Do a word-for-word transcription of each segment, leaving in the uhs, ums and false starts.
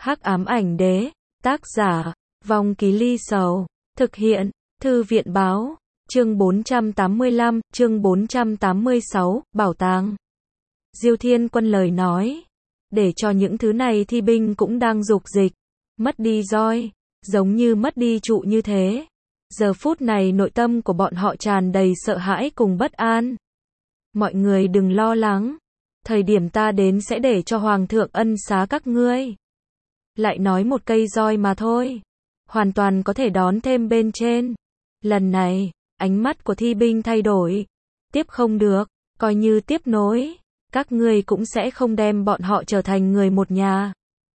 Hắc ám ảnh đế, tác giả, Vong Ký Ly Sầu, thực hiện, Thư viện báo, chương bốn trăm tám mươi lăm, chương bốn trăm tám mươi sáu, bảo tàng. Diêu Thiên Quân lời nói, để cho những thứ này thi binh cũng đang dục dịch, mất đi roi, giống như mất đi trụ như thế. Giờ phút này nội tâm của bọn họ tràn đầy sợ hãi cùng bất an. Mọi người đừng lo lắng, thời điểm ta đến sẽ để cho Hoàng thượng ân xá các ngươi. Lại nói một cây roi mà thôi, hoàn toàn có thể đón thêm bên trên. Lần này, ánh mắt của thi binh thay đổi. Tiếp không được, coi như tiếp nối, các ngươi cũng sẽ không đem bọn họ trở thành người một nhà.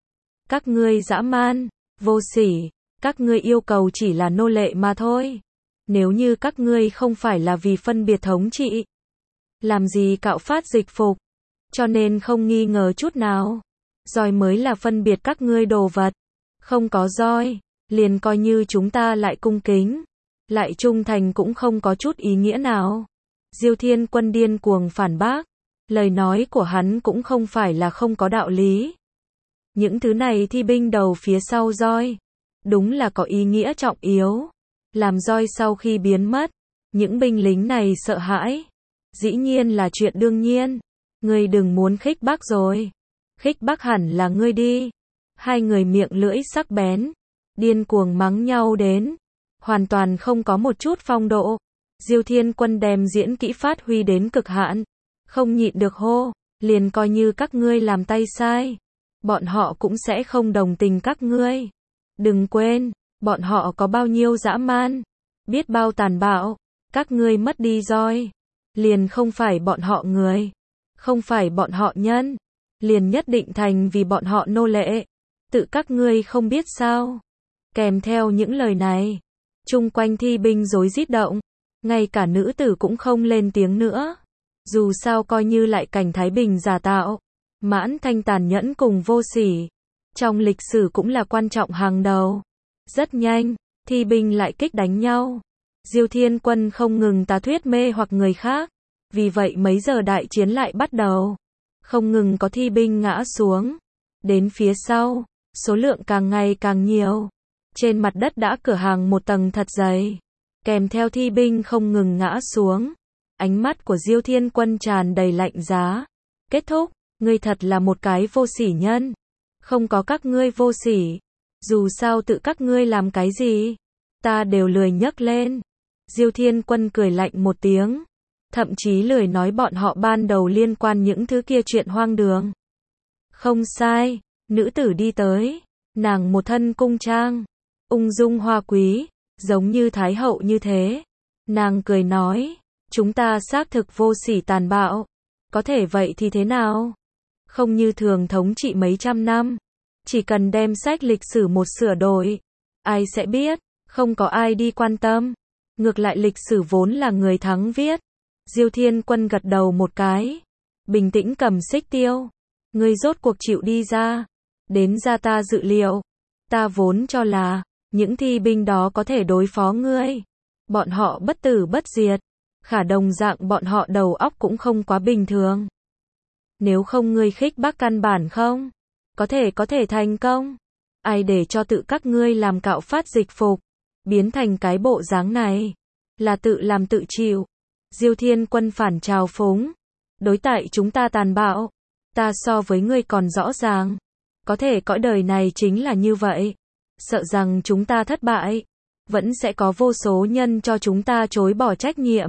Các ngươi dã man, vô sỉ, các ngươi yêu cầu chỉ là nô lệ mà thôi. Nếu như các ngươi không phải là vì phân biệt thống trị, làm gì cạo phát dịch phục, cho nên không nghi ngờ chút nào. Roi mới là phân biệt các ngươi đồ vật. Không có roi, liền coi như chúng ta lại cung kính, lại trung thành cũng không có chút ý nghĩa nào. Diêu Thiên Quân điên cuồng phản bác. Lời nói của hắn cũng không phải là không có đạo lý. Những thứ này thi binh đầu phía sau roi, đúng là có ý nghĩa trọng yếu. Làm roi sau khi biến mất, những binh lính này sợ hãi. Dĩ nhiên là chuyện đương nhiên. Ngươi đừng muốn khích bác rồi. Khích bác hẳn là ngươi đi. Hai người miệng lưỡi sắc bén, điên cuồng mắng nhau đến, hoàn toàn không có một chút phong độ. Diêu Thiên Quân đem diễn kỹ phát huy đến cực hạn, không nhịn được hô, liền coi như các ngươi làm tay sai, bọn họ cũng sẽ không đồng tình các ngươi. Đừng quên, bọn họ có bao nhiêu dã man, biết bao tàn bạo, các ngươi mất đi roi, liền không phải bọn họ người, không phải bọn họ nhân, liền nhất định thành vì bọn họ nô lệ. Tự các ngươi không biết sao? Kèm theo những lời này, chung quanh thi binh rối rít động, ngay cả nữ tử cũng không lên tiếng nữa. Dù sao coi như lại cảnh Thái Bình giả tạo, Mãn Thanh tàn nhẫn cùng vô sỉ, trong lịch sử cũng là quan trọng hàng đầu. Rất nhanh, thi binh lại kích đánh nhau. Diêu Thiên Quân không ngừng tà thuyết mê hoặc người khác, vì vậy mấy giờ đại chiến lại bắt đầu. Không ngừng có thi binh ngã xuống. Đến phía sau, số lượng càng ngày càng nhiều. Trên mặt đất đã cửa hàng một tầng thật dày. Kèm theo thi binh không ngừng ngã xuống. Ánh mắt của Diêu Thiên Quân tràn đầy lạnh giá. Kết thúc, ngươi thật là một cái vô sỉ nhân. Không có các ngươi vô sỉ. Dù sao tự các ngươi làm cái gì, ta đều lười nhấc lên. Diêu Thiên Quân cười lạnh một tiếng. Thậm chí lười nói bọn họ ban đầu liên quan những thứ kia chuyện hoang đường. Không sai, nữ tử đi tới. Nàng một thân cung trang, ung dung hoa quý, giống như thái hậu như thế. Nàng cười nói, chúng ta xác thực vô sỉ tàn bạo. Có thể vậy thì thế nào? Không như thường thống trị mấy trăm năm. Chỉ cần đem sách lịch sử một sửa đổi, ai sẽ biết, không có ai đi quan tâm. Ngược lại lịch sử vốn là người thắng viết. Diêu Thiên Quân gật đầu một cái, bình tĩnh cầm xích tiêu. Ngươi rốt cuộc chịu đi ra, đến ra ta dự liệu. Ta vốn cho là, những thi binh đó có thể đối phó ngươi. Bọn họ bất tử bất diệt, khả đồng dạng bọn họ đầu óc cũng không quá bình thường. Nếu không ngươi khích bác căn bản không, có thể có thể thành công. Ai để cho tự các ngươi làm cạo phát dịch phục, biến thành cái bộ dáng này, là tự làm tự chịu. Diêu Thiên Quân phản trào phúng, đối tại chúng ta tàn bạo, ta so với ngươi còn rõ ràng. Có thể cõi đời này chính là như vậy. Sợ rằng chúng ta thất bại, vẫn sẽ có vô số nhân cho chúng ta chối bỏ trách nhiệm.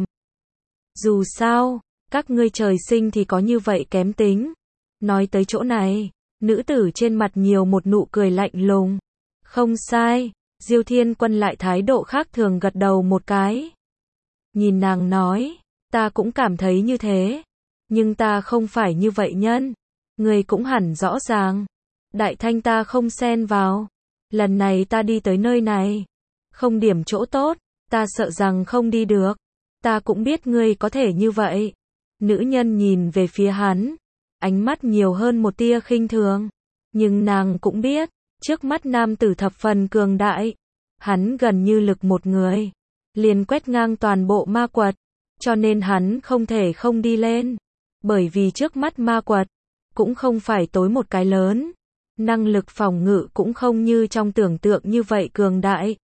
Dù sao, các ngươi trời sinh thì có như vậy kém tính. Nói tới chỗ này, nữ tử trên mặt nhiều một nụ cười lạnh lùng. Không sai, Diêu Thiên Quân lại thái độ khác thường gật đầu một cái. Nhìn nàng nói, ta cũng cảm thấy như thế. Nhưng ta không phải như vậy nhân. Người cũng hẳn rõ ràng. Đại thanh ta không xen vào. Lần này ta đi tới nơi này, không điểm chỗ tốt, ta sợ rằng không đi được. Ta cũng biết ngươi có thể như vậy. Nữ nhân nhìn về phía hắn, ánh mắt nhiều hơn một tia khinh thường. Nhưng nàng cũng biết, trước mắt nam tử thập phần cường đại. Hắn gần như lực một người, liền quét ngang toàn bộ ma quật. Cho nên hắn không thể không đi lên. Bởi vì trước mắt ma quật, cũng không phải tối một cái lớn. Năng lực phòng ngự cũng không như trong tưởng tượng như vậy cường đại.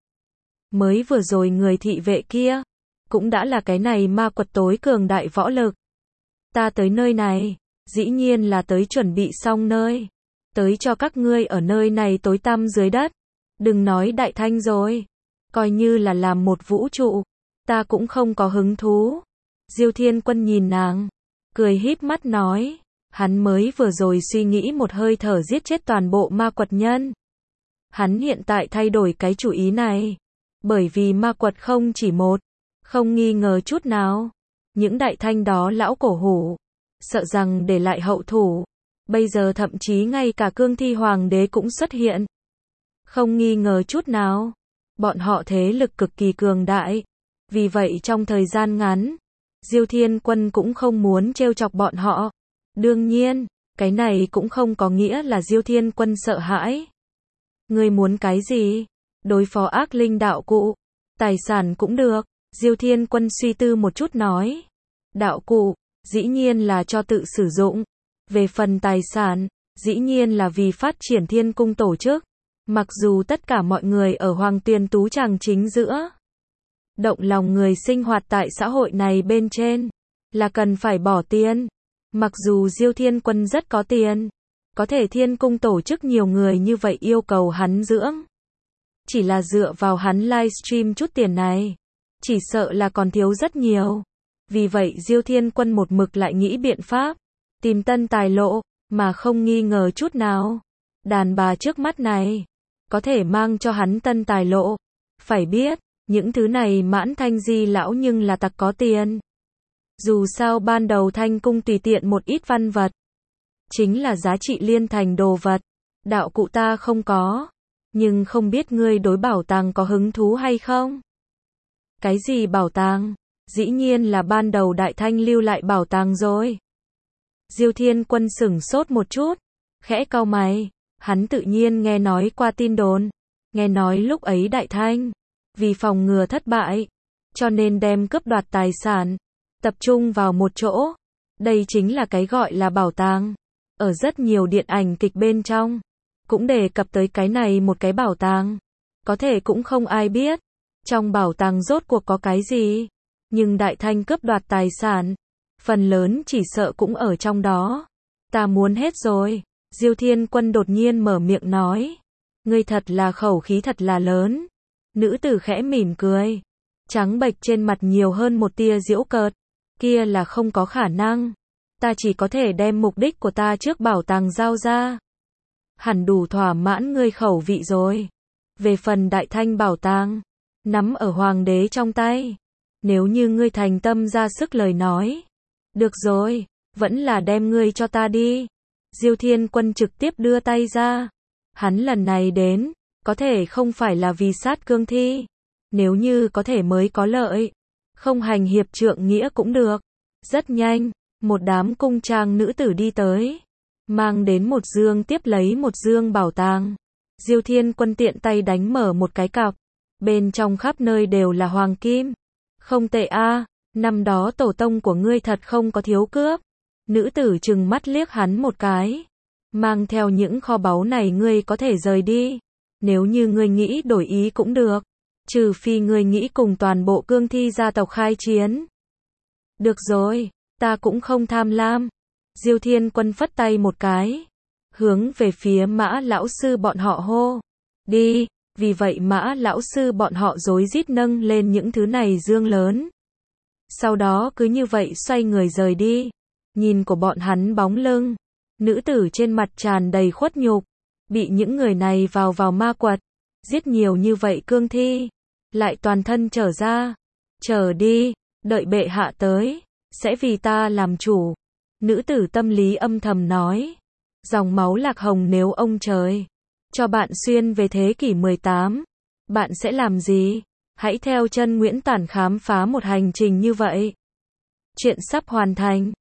Mới vừa rồi người thị vệ kia, cũng đã là cái này ma quật tối cường đại võ lực. Ta tới nơi này, dĩ nhiên là tới chuẩn bị xong nơi. Tới cho các ngươi ở nơi này tối tăm dưới đất. Đừng nói đại thanh rồi. Coi như là làm một vũ trụ. Ta cũng không có hứng thú. Diêu Thiên Quân nhìn nàng. Cười híp mắt nói. Hắn mới vừa rồi suy nghĩ một hơi thở giết chết toàn bộ ma quật nhân. Hắn hiện tại thay đổi cái chủ ý này. Bởi vì ma quật không chỉ một. Không nghi ngờ chút nào. Những đại thanh đó lão cổ hủ. Sợ rằng để lại hậu thủ. Bây giờ thậm chí ngay cả cương thi hoàng đế cũng xuất hiện. Không nghi ngờ chút nào. Bọn họ thế lực cực kỳ cường đại. Vì vậy trong thời gian ngắn, Diêu Thiên Quân cũng không muốn trêu chọc bọn họ. Đương nhiên, cái này cũng không có nghĩa là Diêu Thiên Quân sợ hãi. Ngươi muốn cái gì? Đối phó ác linh đạo cụ. Tài sản cũng được. Diêu Thiên Quân suy tư một chút nói. Đạo cụ, dĩ nhiên là cho tự sử dụng. Về phần tài sản, dĩ nhiên là vì phát triển thiên cung tổ chức. Mặc dù tất cả mọi người ở Hoàng Tuyền Tú Tràng chính giữa. Động lòng người sinh hoạt tại xã hội này bên trên. Là cần phải bỏ tiền. Mặc dù Diêu Thiên Quân rất có tiền. Có thể thiên cung tổ chức nhiều người như vậy yêu cầu hắn dưỡng. Chỉ là dựa vào hắn livestream chút tiền này. Chỉ sợ là còn thiếu rất nhiều. Vì vậy Diêu Thiên Quân một mực lại nghĩ biện pháp. Tìm tân tài lộ, mà không nghi ngờ chút nào. Đàn bà trước mắt này. Có thể mang cho hắn tân tài lộ. Phải biết, những thứ này mãn thanh di lão nhưng là tặc có tiền. Dù sao ban đầu thanh cung tùy tiện một ít văn vật. Chính là giá trị liên thành đồ vật. Đạo cụ ta không có. Nhưng không biết ngươi đối bảo tàng có hứng thú hay không? Cái gì bảo tàng? Dĩ nhiên là ban đầu đại thanh lưu lại bảo tàng rồi. Diêu Thiên Quân sửng sốt một chút. Khẽ cau mày. Hắn tự nhiên nghe nói qua tin đồn. Nghe nói lúc ấy đại thanh. Vì phòng ngừa thất bại. Cho nên đem cướp đoạt tài sản. Tập trung vào một chỗ. Đây chính là cái gọi là bảo tàng. Ở rất nhiều điện ảnh kịch bên trong. Cũng đề cập tới cái này một cái bảo tàng. Có thể cũng không ai biết. Trong bảo tàng rốt cuộc có cái gì. Nhưng đại thanh cướp đoạt tài sản. Phần lớn chỉ sợ cũng ở trong đó. Ta muốn hết rồi. Diêu Thiên Quân đột nhiên mở miệng nói. Ngươi thật là khẩu khí thật là lớn. Nữ tử khẽ mỉm cười. Trắng bệch trên mặt nhiều hơn một tia giễu cợt. Kia là không có khả năng. Ta chỉ có thể đem mục đích của ta trước bảo tàng giao ra. Hẳn đủ thỏa mãn ngươi khẩu vị rồi. Về phần đại thanh bảo tàng. Nắm ở hoàng đế trong tay. Nếu như ngươi thành tâm ra sức lời nói. Được rồi. Vẫn là đem ngươi cho ta đi. Diêu Thiên Quân trực tiếp đưa tay ra. Hắn lần này đến. Có thể không phải là vì sát cương thi. Nếu như có thể mới có lợi. Không hành hiệp trượng nghĩa cũng được. Rất nhanh. Một đám cung trang nữ tử đi tới. Mang đến một dương tiếp lấy một dương bảo tàng. Diêu Thiên Quân tiện tay đánh mở một cái cặp. Bên trong khắp nơi đều là hoàng kim. Không tệ a, năm đó tổ tông của ngươi thật không có thiếu cướp. Nữ tử trừng mắt liếc hắn một cái. Mang theo những kho báu này ngươi có thể rời đi. Nếu như ngươi nghĩ đổi ý cũng được. Trừ phi ngươi nghĩ cùng toàn bộ cương thi gia tộc khai chiến. Được rồi, ta cũng không tham lam. Diêu Thiên Quân phất tay một cái. Hướng về phía Mã lão sư bọn họ hô. Đi, vì vậy Mã lão sư bọn họ rối rít nâng lên những thứ này dương lớn. Sau đó cứ như vậy xoay người rời đi. Nhìn của bọn hắn bóng lưng. Nữ tử trên mặt tràn đầy khuất nhục. Bị những người này vào vào ma quật. Giết nhiều như vậy cương thi. Lại toàn thân trở ra. Chờ đi, đợi bệ hạ tới. Sẽ vì ta làm chủ. Nữ tử tâm lý âm thầm nói. Dòng máu lạc hồng nếu ông trời cho bạn xuyên về thế kỷ mười tám. Bạn sẽ làm gì? Hãy theo chân Nguyễn Tản khám phá một hành trình như vậy. Chuyện sắp hoàn thành.